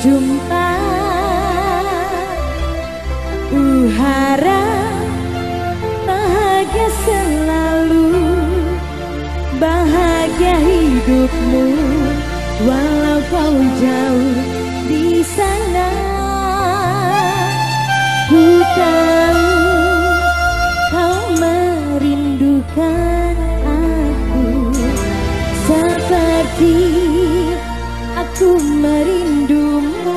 berjumpa, harap bahagia selalu, bahagia hidupmu walau kau jauh di sana. Ku tahu kau merindukan aku seperti aku merindumu.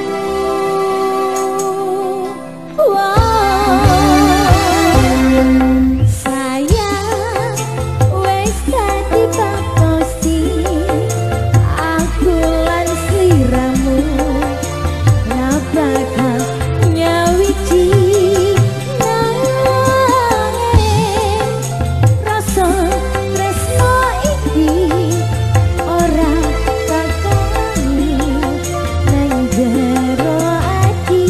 Sayang, wes tadi pakosi aku lan sliramu, napakah nyawiji nanging rasa tresno iki ora takoni nang jero ati.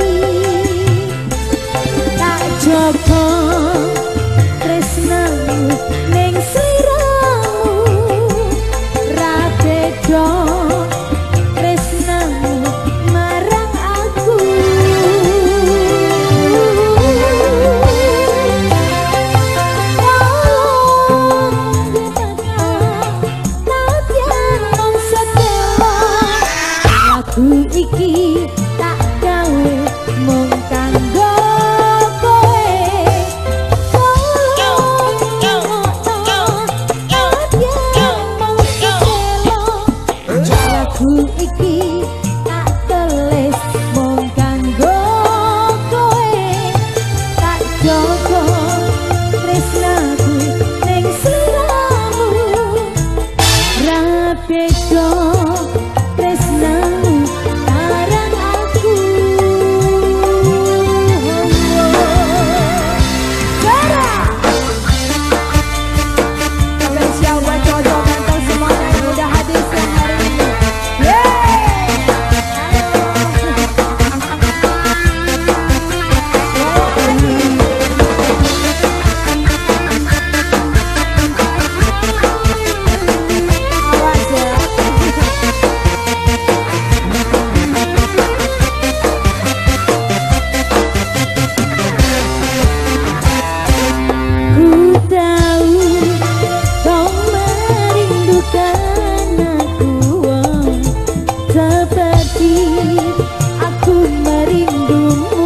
Tak jogo tresnamu ning sliramu, ra beda tresnamu marang aku. Lagu iki tak gawe mung kanggo kowe. Lagu iki tak tulis mung kanggo kowe, tak jogo tresnaku ning sliramu, ra beda tresnamu marang aku. Spesial buat cowok ganteng semuanya yang udah hadir siang hari ini. Awas ya. Ku tahu kau merindukan aku, seperti aku merindumu.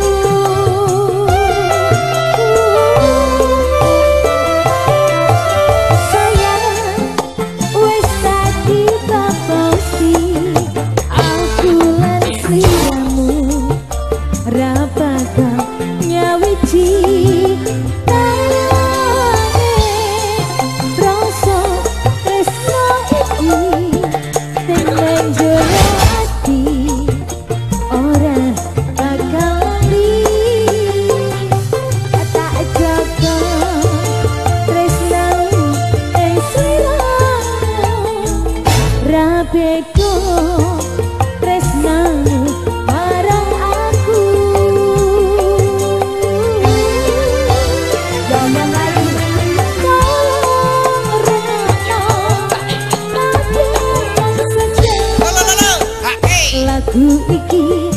Sayang, wes tadi paposi aku lan sliramu, ra bakal nyawiji rasa tresno iki sing nang jero ati, ora bakal lali. Tak jaga tresnamu ing sliramu, ra beda tresnamu marang aku. Jangan lagi lagu iki